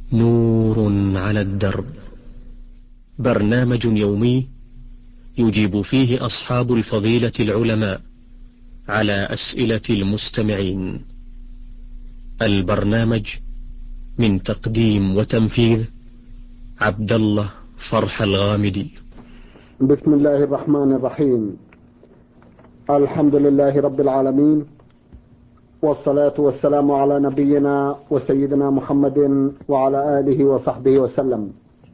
نور على الدرب، برنامج يومي يجيب فيه أصحاب الفضيلة العلماء على أسئلة المستمعين. البرنامج من تقديم وتنفيذ عبد الله فرح الغامدي. بسم الله الرحمن الرحيم. الحمد لله رب العالمين، والصلاة والسلام على نبينا وسيدنا محمد وعلى آله وصحبه وسلم.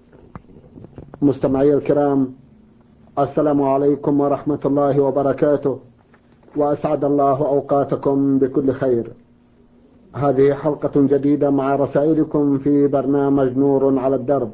مستمعي الكرام، السلام عليكم ورحمة الله وبركاته، وأسعد الله أوقاتكم بكل خير. هذه حلقة جديدة مع رسائلكم في برنامج نور على الدرب.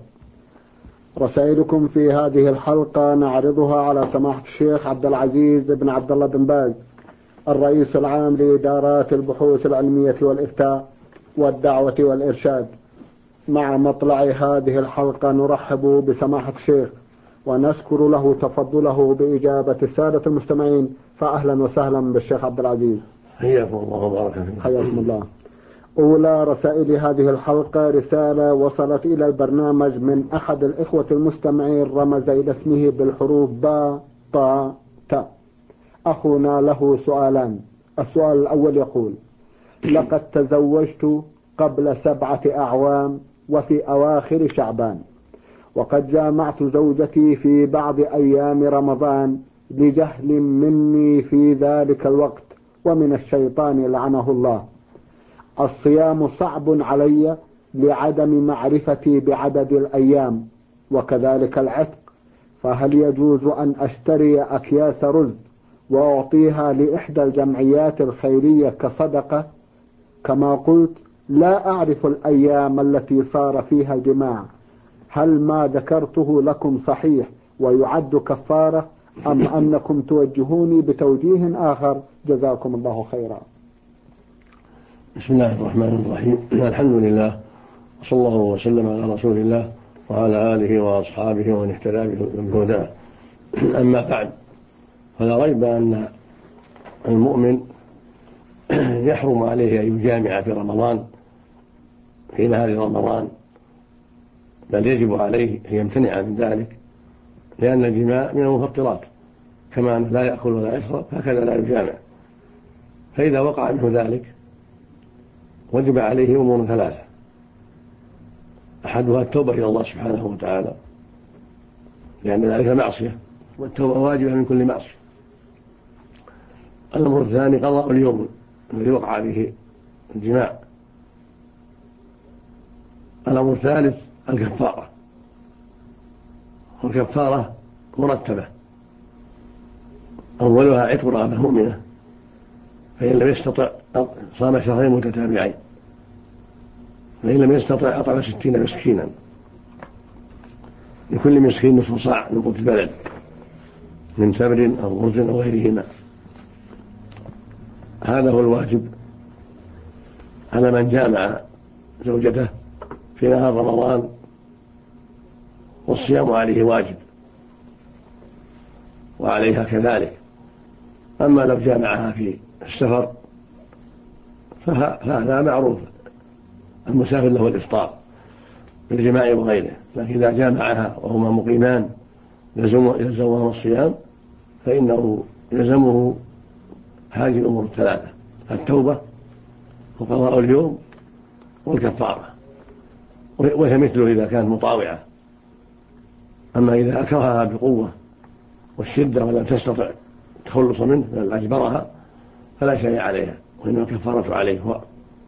رسائلكم في هذه الحلقة نعرضها على سماحة الشيخ عبد العزيز بن عبد الله بن باز، الرئيس العام لإدارات البحوث العلمية والإفتاء والدعوة والإرشاد. مع مطلع هذه الحلقة نرحب بسماحة الشيخ ونشكر له تفضله بإجابة السادة المستمعين. فأهلا وسهلا بالشيخ عبد العزيز. حياكم الله وبارك فيكم. حياكم الله. أولى رسائل هذه الحلقة رسالة وصلت إلى البرنامج من أحد الإخوة المستمعين، رمز إلى اسمه بالحروف با طا تا. أخونا له سؤالان. السؤال الأول يقول: لقد تزوجت قبل 7 أعوام وفي أواخر شعبان، وقد جامعت زوجتي في بعض أيام رمضان لجهل مني في ذلك الوقت ومن الشيطان لعنه الله. الصيام صعب علي لعدم معرفتي بعدد الأيام، وكذلك العتق، فهل يجوز أن أشتري أكياس رز وأعطيها لإحدى الجمعيات الخيرية كصدقة؟ كما قلت لا أعرف الأيام التي صار فيها الجماع. هل ما ذكرته لكم صحيح ويعد كفارة، أم أنكم توجهوني بتوجيه آخر؟ جزاكم الله خيرا. بسم الله الرحمن الرحيم. الحمد لله، وصلى الله وسلم على رسول الله وعلى آله وأصحابه ومن اهتدى بهداه. أما بعد، فلا ريب أن المؤمن يحرم عليه أن يجامع في رمضان، في نهار رمضان، بل يجب عليه أن يمتنع من ذلك، لأن الجماع من المفطرات، كما لا يأكل ولا يشرب هكذا لا يجامع. فإذا وقع منه ذلك وجب عليه أمور 3: أحدها التوبة إلى الله سبحانه وتعالى، لأن ذلك معصية، والتوبة واجبة من كل معصية. الأمر الثاني قضاء اليوم الذي وقع به الجماع. الأمر الثالث الكفارة، والكفارة مرتبة: أولها عتق رقبة مؤمنة، فإن لم يستطع صام شهرين متتابعين، فإن لم يستطع أطعم 60 مسكينا، لكل مسكين نصف صاع من قوت البلد من تمر أو رز أو غيرهما. هذا هو الواجب على من جامع زوجته في نهار رمضان، والصيام عليه واجب وعليها كذلك. أما لو جامعها في السفر فهذا معروف، المسافر له الإفطار بالجماع وغيره، لكن إذا جامعها وهما مقيمان يلزمهما الصيام، فإنه يلزمه هذه الأمور 3: التوبة وقضاء اليوم والكفارة، وهي مثله إذا كانت مطاوعة. أما إذا أكرهها بقوة والشدة ولم تستطع التخلص منه بل أجبرها فلا شيء عليها، وإنما الكفارة عليه هو.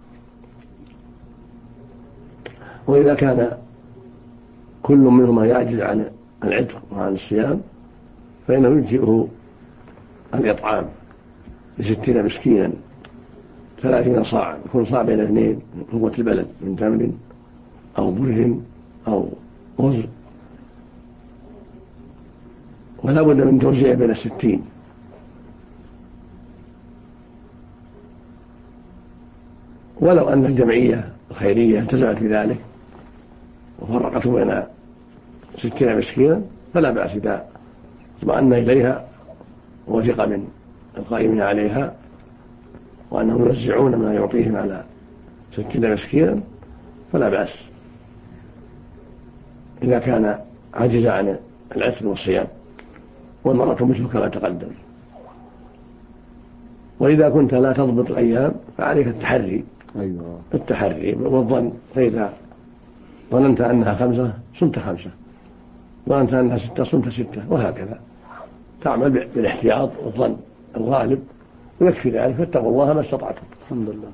وإذا كان كل منهما يعجز عن العتق وعن الصيام فإنه يجزئه الإطعام ل60 مسكينا 30 صاعا، يكون صاع بين 2 من قوت البلد من تمر أو بر أو رز، ولا بد من توزيع بين 60. ولو أن الجمعية الخيرية التزمت بذلك وفرقت بين 60 مسكينا فلا بأس إذا اطمأن إليها ووثق من القائمين عليها وأنهم يوزعون ما يعطيهم على 60 مسكينا فلا بأس. إذا كان عجز عن العتق والصيام، والمرأة مثل كما تقدم. وإذا كنت لا تضبط الأيام فعليك التحري والظن، فإذا ظننت أنها 5 صمت 5، ظننت أنها 6 صمت 6، وهكذا تعمل بالاحتياط والظن الغالب، ويكفي ذلك، فاتقوا الله ما استطعتم. الحمد لله.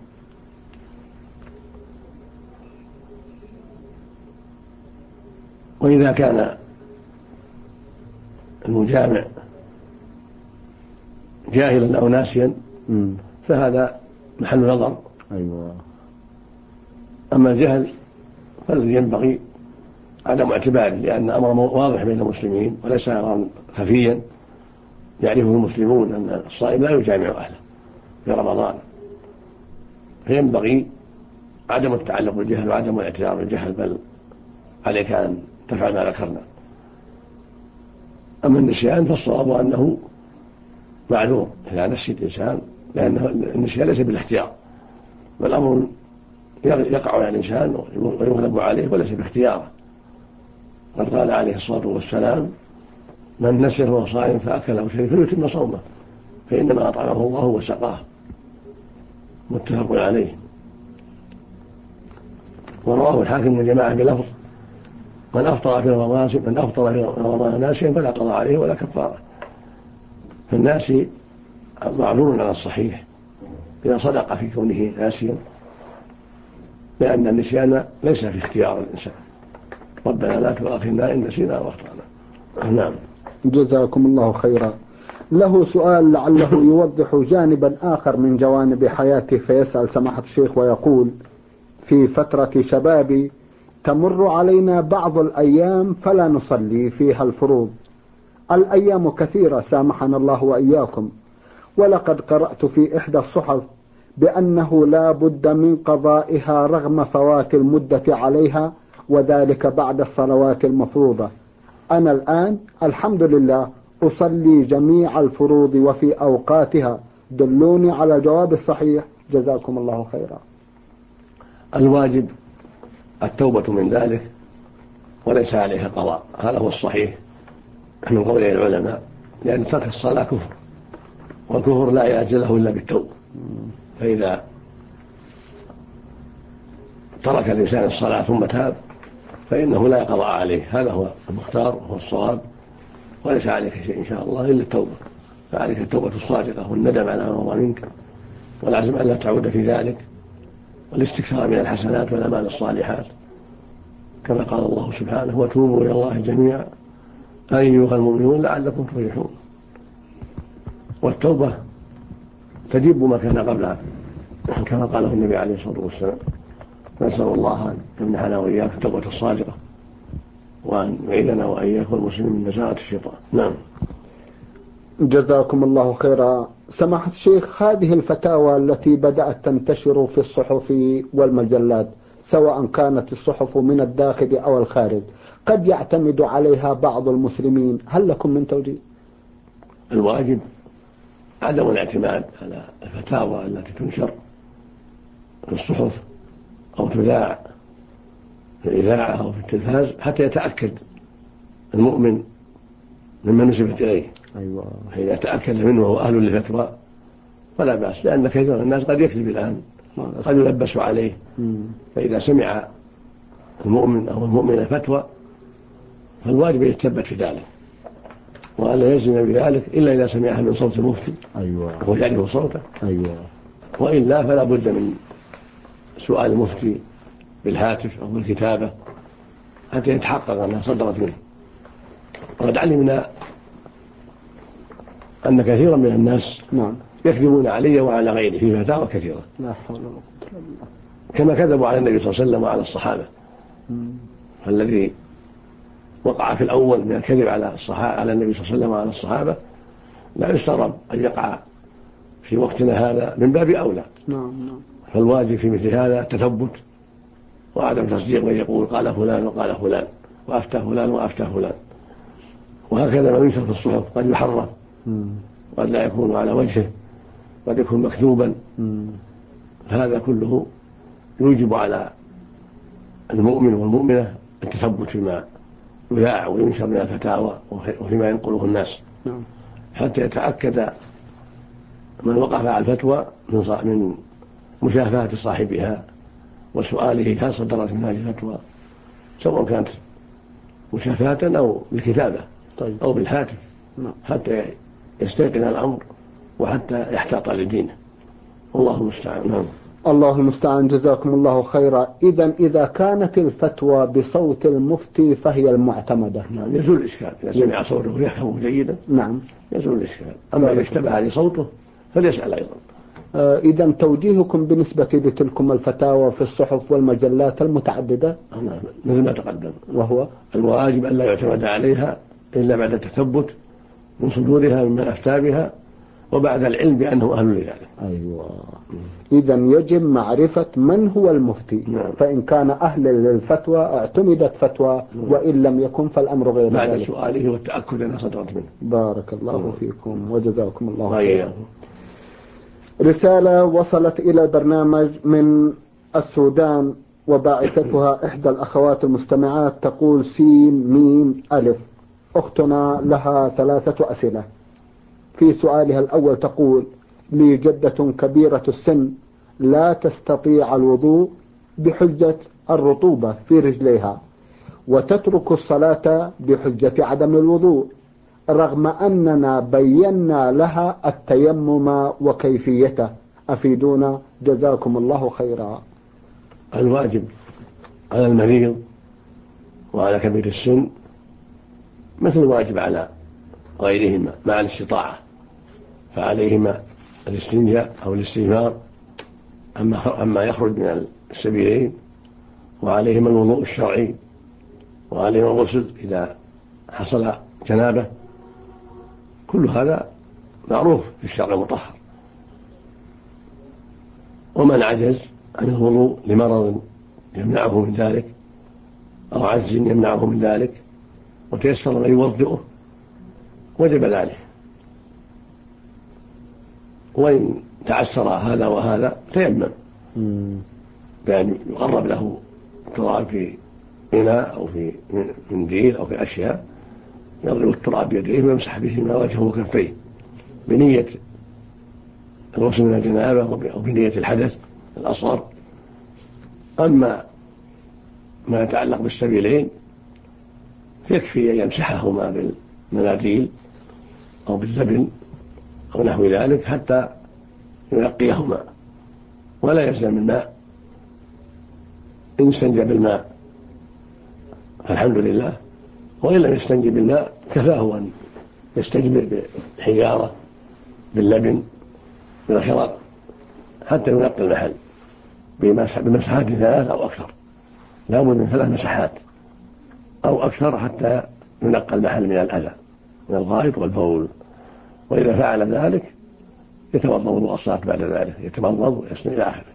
وإذا كان المجامع جاهلا أو ناسيا فهذا محل نظر. أما الجهل فالذي ينبغي عدم اعتباره، لأن أمر واضح بين المسلمين وليس أمرا خفيا يعرفه المسلمون أن الصائم لا يجامع أهله في رمضان، فينبغي عدم التعلق بالجهل وعدم الاعتراف بالجهل، بل عليك أن تفعل ما ذكرنا. أما النسيان فالصواب أنه معذور إذا نسي الإنسان، لأن النسيان ليس بالاختيار، بل أمر يقع على الإنسان ويغلب عليه وليس باختياره. قد قال عليه الصلاة والسلام: من نسي وهو صائم فأكله شيء فليتم صومه فإنما أطعمه الله وسقاه، متفق عليه. ورواه الحاكم والجماعة بلفظ: من أفطر في رمضان ناسيا فلا قضاء عليه ولا كفارة. فالناس معذور على الصحيح إذا صدق في كونه ناسيا، لأن النسيان ليس في اختيار الإنسان. ربنا لا تؤاخذنا إن نسينا وأخطأنا. نعم. جزاكم الله خيرا. له سؤال لعله يوضح جانبا آخر من جوانب حياته، فيسأل سماحة الشيخ ويقول: في فترة شبابي تمر علينا بعض الأيام فلا نصلي فيها الفروض. الأيام كثيرة سامحنا الله وإياكم، ولقد قرأت في إحدى الصحف بأنه لا بد من قضائها رغم فوات المدة عليها، وذلك بعد الصلوات المفروضة. أنا الآن الحمد لله أصلي جميع الفروض وفي أوقاتها، دلوني على الجواب الصحيح جزاكم الله خيرا. الواجب التوبة من ذلك وليس عليها قضاء، هذا هو الصحيح من قول العلماء، لأن ترك الصلاة كفر، والكفر لا يأجله إلا بالتوبة. فإذا ترك الإنسان الصلاة ثم تاب فإنه لا قضاء عليه، هذا هو المختار وهو الصواب، وليس عليك شيء إن شاء الله إلا التوبة. فعليك التوبة الصادقة والندم على ما مضى منك، والعزم أن لا تعود في ذلك، والاستكثار من الحسنات والأعمال الصالحات، كما قال الله سبحانه: وتوبوا إلى الله جميعا أيها المؤمنون لعلكم تفلحون. والتوبة تجب ما كان قبلها، كما قاله النبي عليه الصلاة والسلام. نسأل الله أن يمنحنا وإياك التوبة الصادقة، وأن يعيذنا وإياك والمسلمين من نزاغة الشيطان. نعم. جزاكم الله خيرا. سماحة الشيخ، هذه الفتاوى التي بدأت تنتشر في الصحف والمجلات، سواء كانت الصحف من الداخل أو الخارج، قد يعتمد عليها بعض المسلمين، هل لكم من توجيه؟ الواجب عدم الاعتماد على الفتاوى التي تنشر في الصحف أو تذاع في الإذاعة أو في التلفاز حتى يتأكد المؤمن مما نسبت إليه. فإذا تأكد منه وهو أهل للفتوى فلا بأس، لأن كثير من الناس قد يكذب الآن، قد يلبس عليه. فإذا سمع المؤمن أو المؤمن فتوى فالواجب يتثبت في ذلك، وألا يلزم بذلك إلا إذا سمعها من صوت المفتي وهو يعرف صوته، وإلا فلا بد من سؤال المفتي بالهاتف أو بالكتابة حتى يتحقق أنها صدرت منه. وقد علمنا أن كثيرا من الناس يكذبون علي وعلى غيري في فتاوى كثيرة، لا حول ولا قوة إلا بالله، كما كذبوا على النبي صلى الله عليه وسلم وعلى الصحابة. فالذي وقع في الأول من الكذب على النبي صلى الله عليه وسلم وعلى الصحابة لا يستغرب أن يقع في وقتنا هذا من باب أولى. فالواجب في مثل هذا التثبت وعدم تصديق من يقول قال فلان وقال فلان وأفتى فلان وأفتى فلان. وهكذا ما ينشر في الصحف قد يحرف، قد لا يكون على وجهه، قد يكون مكتوبا. هذا كله يوجب على المؤمن والمؤمنة التثبت فيما يذاع وينشر من الفتاوى وفيما ينقله الناس حتى يتأكد من وقف على الفتوى من مشافهة صاحبها وسؤاله هل صدرت من هذه الفتوى، سواء كانت مشافهة أو بالكتابة أو بالهاتف، حتى يستيقن الأمر وحتى يحتاط لدينه. الله المستعان. نعم. الله المستعان. جزاكم الله خيرا. إذا كانت الفتوى بصوت المفتي فهي المعتمدة. نعم، يزول الإشكال إذا سمع صوته ويفهمه جيدا. نعم، يزول الإشكال. أما إذا اشتبه عليه صوته فليسأل أيضا. إذا توجيهكم بالنسبة لتلكم الفتاوى في الصحف والمجلات المتعددة مثل ما تقدم، وهو الواجب أن لا يعتمد عليها إلا بعد التثبت من صدورها ممن أفتى بها وبعد العلم بأنه أهل لذلك. أيوة. إذا يجب معرفة من هو المفتي. نعم. فإن كان أهلا للفتوى اعتمدت فتوى، وإن لم يكن فالأمر غير ذلك بعد سؤاله والتأكد أنها صدرت منه. بارك الله فيكم وجزاكم الله خيرا. رسالة وصلت إلى البرنامج من السودان وباعثتها إحدى الأخوات المستمعات، تقول سين ميم ألف. أختنا لها 3 أسئلة. في سؤالها الأول تقول: لي جدة كبيرة السن لا تستطيع الوضوء بحجة الرطوبة في رجليها، وتترك الصلاة بحجة عدم الوضوء، رغم أننا بينا لها التيمم وكيفيته، أفيدونا جزاكم الله خيرا. الواجب على المريض وعلى كبير السن مثل الواجب على غيرهما مع الاستطاعة، فعليهما الاستنجاء أو الاستجمار أما يخرج من السبيلين، وعليهما الوضوء الشرعي، وعليهما الغسل إذا حصل جنابه. كل هذا معروف في الشرع المطهر. ومن عجز عن الوضوء لمرض يمنعه من ذلك أو عجز يمنعه من ذلك وتيسر أن يوضئه وجب ذلك. وإن تعسر هذا وهذا تيمم بأن يقرب له التراب في إناء أو في منديل أو في أشياء، يضرب التراب بيديه ويمسح بهما وجهه وكفيه بنية الغسل من الجنابة أو بنية الحدث الأصغر. أما ما يتعلق بالسبيلين يكفي أن يمسحهما بالمناديل أو بالزبل أو نحو ذلك حتى ينقيهما، ولا يلزم الماء. إن استنجى بالماء فالحمد لله، وإن لم يستنجي بالماء كفاه أن يستجمر بالحجارة باللبن بالخرق حتى ينقي المحل بمسحات 3 أو أكثر. لا بد من 3 مسحات أو أكثر حتى ينقى المحل من الأذى من الغائط والبول. وإذا فعل ذلك يتوضأ وضوء الصلاة بعد ذلك، يتمضمض ويسن إلى آخره.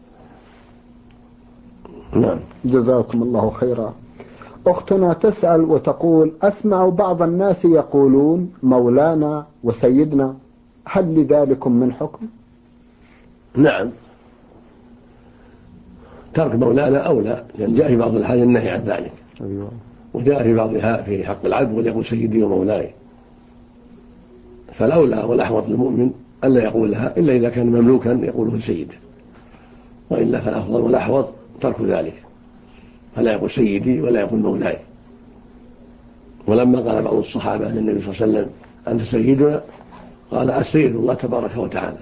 نعم. جزاكم الله خيرا. أختنا تسأل وتقول: أسمع بعض الناس يقولون مولانا وسيدنا، هل لذلكم من حكم؟ نعم، ترك مولانا أولى، لأن جاء في بعض الأحاديث النهي عن ذلك. أيوة. وجاء في بعضها في حق العبد وليقول سيدي ومولاي، فالأولى والأحوط للمؤمن ألا يقولها إلا إذا كان مملوكا يقوله سيده، وإلا فالأفضل والأحوط ترك ذلك، فلا يقول سيدي ولا يقول مولاي. ولما قال بعض الصحابة للنبي صلى الله عليه وسلم أنت سيدنا، قال السيد الله تبارك وتعالى،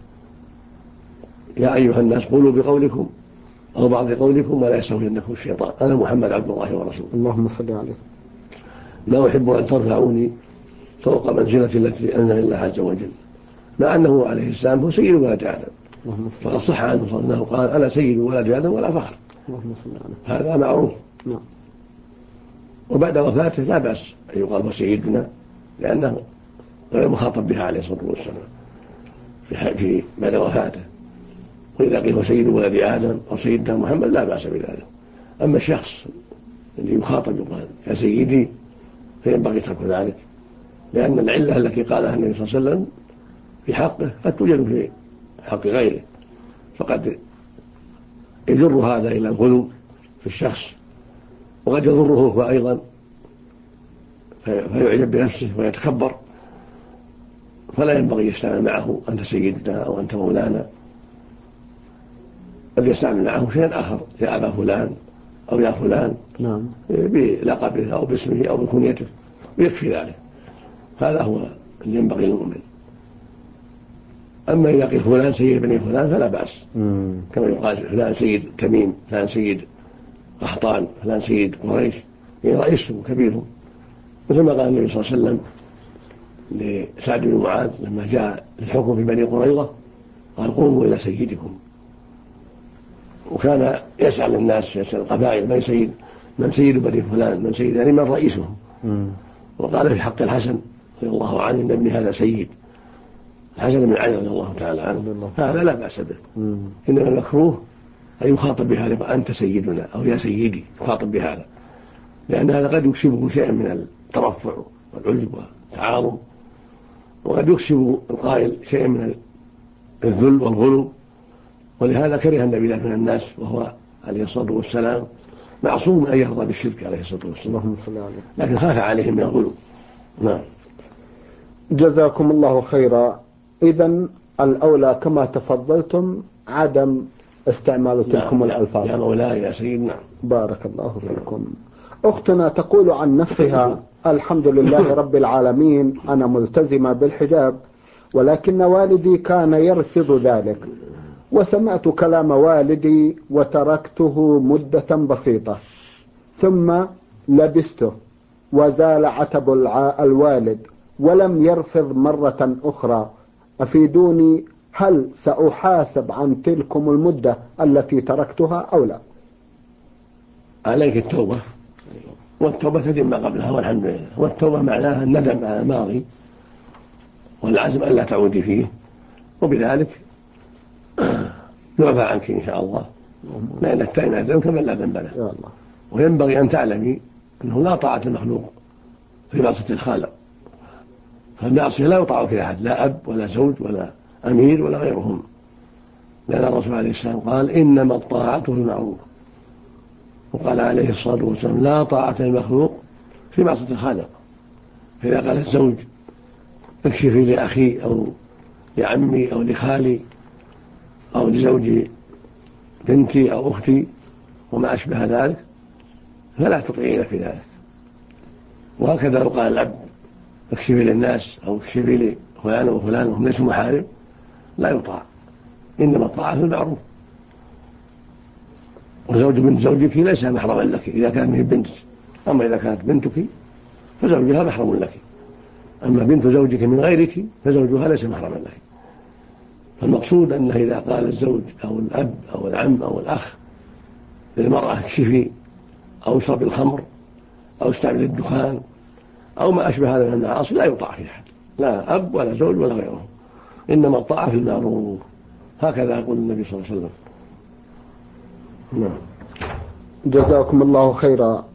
يا أيها الناس قولوا بقولكم أو بعض قولكم ولا يستهوينكم الشيطان، أنا محمد عبد الله ورسوله. اللهم صل عليه. لا أحب أن ترفعوني فوق منزلتي التي أنزل الله عز وجل، مع أنه عليه السلام هو سيد ولد آدم، فقد صح عنه صلى الله عليه وسلم قال أنا سيد ولد آدم ولا فخر. هذا معروف. وبعد وفاته لا بأس أن يقال هو سيدنا، لأنه غير مخاطب بها عليه الصلاة والسلام في بعد وفاته. وإذا قيل سيد ولد آدم أو سيدنا محمد لا بأس بذلك. أما الشخص اللي يخاطب يقال يا سيدي فينبغي ترك ذلك، لأن العلة التي قالها النبي صلى الله عليه وسلم في حقه قد توجد في حق غيره، فقد يجر هذا إلى الغلو في الشخص، وقد يضره هو أيضا فيعجب بنفسه ويتكبر، فلا ينبغي يستعمل معه أنت سيدنا أو أنت مولانا، بل يستعمل معه شيئا آخر، يا أبا فلان أو يا فلان، نعم، بلقبه أو باسمه أو بكنيته، ويكفي ذلك. هذا هو اللي ينبغي للمؤمن. أما إذا قيل فلان سيد بني فلان فلا بأس، كما يقال فلان سيد تميم، فلان سيد قحطان، فلان سيد قريش، يعني رئيسهم كبيرهم، مثل ما قال النبي صلى الله عليه وسلم لسعد بن معاذ لما جاء للحكم في بني قريظة قال قوموا إلى سيدكم. وكان يسأل الناس، يسأل القبائل من سيد بني فلان، من سيد، يعني من رئيسهم. وقال في حق الحسن رضي الله عنه إن ابني هذا سيد، الحسن بن علي رضي الله تعالى عنه، هذا لا بأس به. إنما المكروه أن يخاطب بهذا أنت سيدنا أو يا سيدي، يخاطب بهذا، لأن هذا قد يكسبه شيئا من الترفع والعجب والتعاظم، وقد يكسب القائل شيئا من الذل والغلو. ولهذا كره النبي ذلك من الناس، وهو عليه الصلاة والسلام معصوم أن يرضى بالشرك عليه الصلاة والسلام، لكن خاف عليهم من الغلو. نعم. جزاكم الله خيرا. إذن الأولى كما تفضلتم عدم استعمال تلكم الألفاظ، يا مولاي يا سيدنا. بارك الله فيكم. أختنا تقول عن نفسها: الحمد لله رب العالمين، أنا ملتزمة بالحجاب، ولكن والدي كان يرفض ذلك، وسمعت كلام والدي وتركته مدة بسيطة، ثم لبسته وزال عتب الوالد ولم يرفض مرة أخرى. أفيدوني، هل سأحاسب عن تلكم المدة التي تركتها أو لا؟ عليك التوبة، والتوبة تتم ما قبلها، والحمد لله. والتوبة معناها الندم على الماضي والعزم ألا تعودي فيه، وبذلك يعفى عنك إن شاء الله، لأن التائب عن ذنب كمن لا ذنب له. وينبغي أن تعلمي أنه لا طاعة المخلوق في معصية الخالق، فالمعصية لا يطاع فيها أحد، لا أب ولا زوج ولا أمير ولا غيرهم، لأن الرسول عليه السلام قال إنما الطاعة في المعروف، وقال عليه الصلاة والسلام لا طاعة المخلوق في معصية الخالق. فإذا قال الزوج اكشفي لأخي أو لعمي أو لخالي أو لزوج بنتي أو أختي وما أشبه ذلك، فلا تطيعين في ذلك. وهكذا لو قال الأب اكشفي للناس أو اكشفي لفلان وفلان وهم ليسوا محارم، لا يطاع، إنما الطاعة في المعروف. وزوج بنت زوجك ليس محرما لك إذا كانت من بنتك، أما إذا كانت بنتك فزوجها محرم لك، أما بنت زوجك من غيرك فزوجها ليس محرما لك. فالمقصود أنه إذا قال الزوج أو الأب أو العم أو الأخ للمرأة اكشفي أو اشرب الخمر أو استعمل الدخان أو ما أشبه هذا من المعاصي، لا يطاع في أحد، لا أب ولا زوج ولا غيره، إنما الطاعة في المعروف. هكذا يقول النبي صلى الله عليه وسلم. نعم. جزاكم الله خيرا.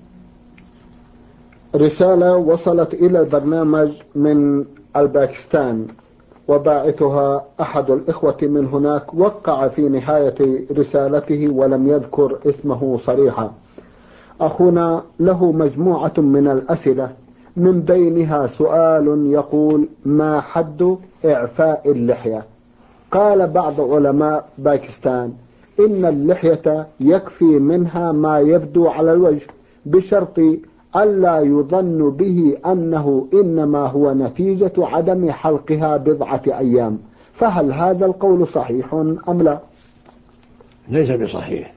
رسالة وصلت إلى البرنامج من الباكستان، وباعثها أحد الإخوة من هناك، وقع في نهاية رسالته ولم يذكر اسمه صريحا. أخونا له مجموعة من الأسئلة، من بينها سؤال يقول: ما حد إعفاء اللحية؟ قال بعض علماء باكستان إن اللحية يكفي منها ما يبدو على الوجه، بشرط ألا يظن به أنه إنما هو نتيجة عدم حلقها بضعة أيام، فهل هذا القول صحيح أم لا؟ ليس بصحيح،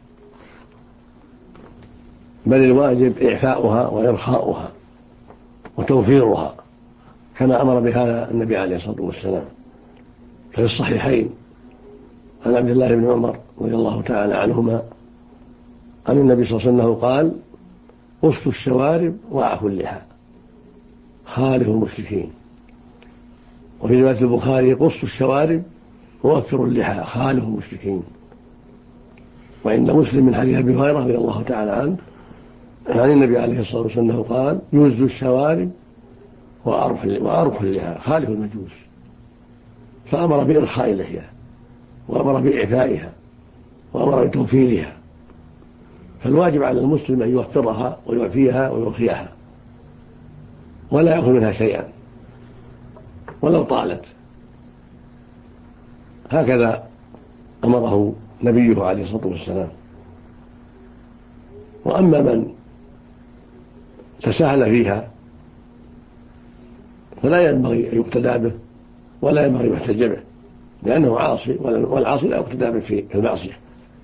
بل الواجب إعفاؤها وإرخاؤها وتوفيرها، كما أمر بهذا النبي عليه الصلاة والسلام. في الصحيحين عن عبد الله بن عمر رضي الله تعالى عنهما عن النبي صلى الله عليه وسلم قال: قصوا الشوارب واعفوا اللحى، خالفوا المشركين. وفي رواية البخاري: قصوا الشوارب ووفروا اللحى، خالفوا المشركين. وعند مسلم من حديث أبي هريرة رضي الله تعالى عنه عن النبي عليه الصلاة والسلام قال: يوزوا الشوارب وأرخوا اللحى، خالفوا المجوس. فأمر بإرخاء اللحية، وأمر بإعفائها، وأمر بتوفيرها. فالواجب على المسلم أن يوفرها ويعفيها ويرخيها، ولا يأخذ منها شيئا ولو طالت. هكذا أمره نبيه عليه الصلاة والسلام. وأما من تساهل فيها فلا ينبغي أن يقتدى به ولا ينبغي أن يحتج به، لأنه عاصي، والعاصي لا يقتدى به في المعصية.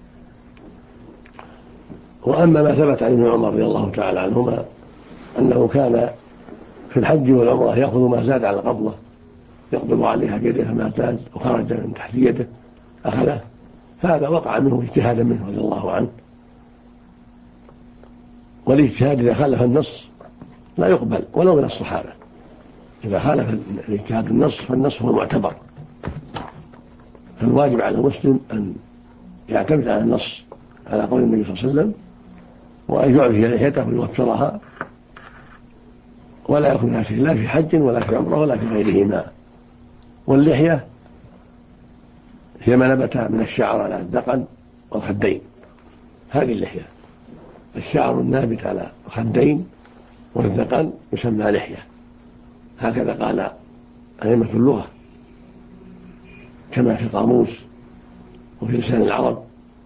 وأما ما ثبت عن ابن عمر رضي الله تعالى عنهما أنه كان في الحج والعمرة يأخذ ما زاد على القبضة، يقبض عليها بيده فما زاد وخرج من تحت يده أخذه، فهذا وقع منه اجتهادا منه رضي الله عنه. والاجتهاد إذا خالف النص لا يقبل ولو من الصحابة. إذا خالف الاجتهاد النص فالنص هو المعتبر، فالواجب على المسلم أن يعتمد على النص على قول النبي صلى الله عليه وسلم، وأن يعفي لحيته ويوفرها ولا يكون شيء لا في حج ولا في عمره ولا في غيرهما. واللحية هي ما نبت من الشعر على الذقن والخدين، هذه اللحية. الشعر النابت على الخدين والذقن يسمى لحية، هكذا قال أئمة اللغة كما في القاموس وفي لسان العرب.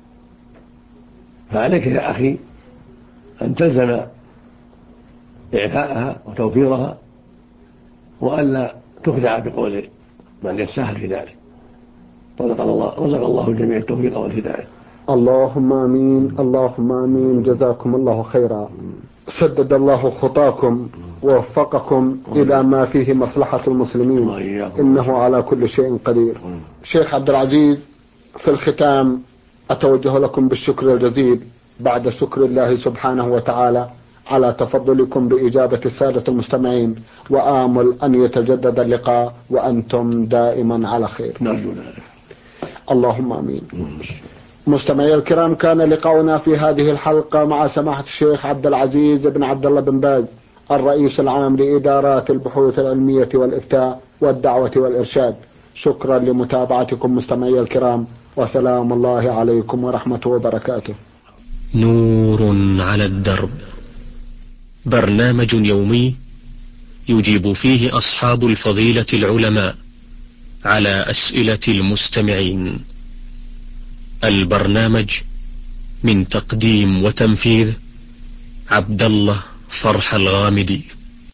فعليك يا أخي أن تلزم إعفاءها وتوفيرها، وألا تخدع بقول من يتساهل في ذلك. رزق الله الجميع التوفيق والهداية. اللهم آمين، اللهم آمين. جزاكم الله خيرا، سدد الله خطاكم ووفقكم إلى ما فيه مصلحة المسلمين، إنه على كل شيء قدير. شيخ عبد العزيز، في الختام أتوجه لكم بالشكر الجزيل بعد شكر الله سبحانه وتعالى على تفضلكم بإجابة السادة المستمعين، وآمل أن يتجدد اللقاء وأنتم دائما على خير. نرجو ذلك. اللهم آمين. مستمعي الكرام، كان لقاؤنا في هذه الحلقة مع سماحة الشيخ عبد العزيز بن عبد الله بن باز، الرئيس العام لإدارات البحوث العلمية والإفتاء والدعوة والإرشاد. شكرا لمتابعتكم مستمعي الكرام، وسلام الله عليكم ورحمته وبركاته. نور على الدرب، برنامج يومي يجيب فيه أصحاب الفضيلة العلماء على أسئلة المستمعين. البرنامج من تقديم وتنفيذ عبد الله فرح الغامدي.